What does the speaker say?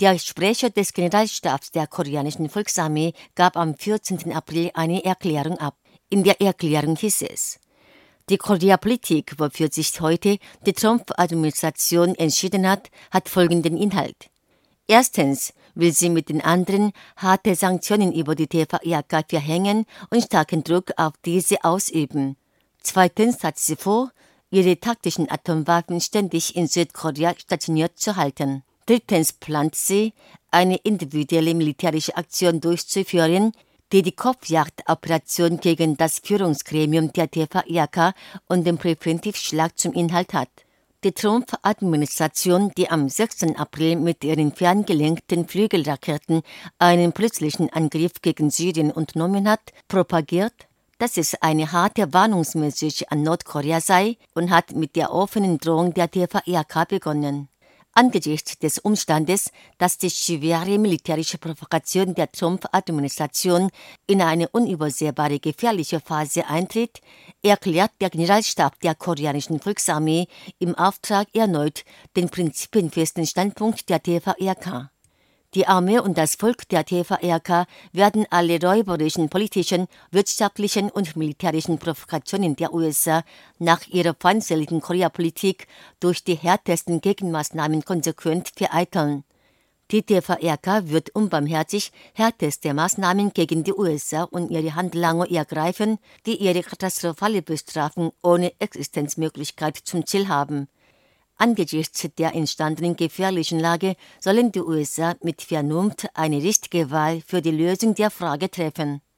Der Sprecher des Generalstabs der koreanischen Volksarmee gab am 14. April eine Erklärung ab. In der Erklärung hieß es: Die Korea-Politik, wofür sich heute die Trump-Administration entschieden hat folgenden Inhalt. Erstens will sie mit den anderen harte Sanktionen über die TVRK verhängen und starken Druck auf diese ausüben. Zweitens hat sie vor, ihre taktischen Atomwaffen ständig in Südkorea stationiert zu halten. Drittens plant sie, eine individuelle militärische Aktion durchzuführen, die die Kopfjagdoperation gegen das Führungsgremium der TVRK und den Präventivschlag zum Inhalt hat. Die Trump-Administration, die am 6. April mit ihren ferngelenkten Flügelraketen einen plötzlichen Angriff gegen Syrien unternommen hat, propagiert, dass es eine harte Warnungsmessage an Nordkorea sei und hat mit der offenen Drohung der TVRK begonnen. Angesichts des Umstandes, dass die schwere militärische Provokation der Trump-Administration in eine unübersehbare gefährliche Phase eintritt, erklärt der Generalstab der koreanischen Volksarmee im Auftrag erneut den prinzipienfesten Standpunkt der TVRK. Die Armee und das Volk der TVRK werden alle räuberischen politischen, wirtschaftlichen und militärischen Provokationen der USA nach ihrer feindseligen Korea-Politik durch die härtesten Gegenmaßnahmen konsequent vereiteln. Die TVRK wird unbarmherzig härteste Maßnahmen gegen die USA und ihre Handlanger ergreifen, die ihre katastrophale Bestrafung ohne Existenzmöglichkeit zum Ziel haben. Angesichts der entstandenen gefährlichen Lage sollen die USA mit Vernunft eine richtige Wahl für die Lösung der Frage treffen.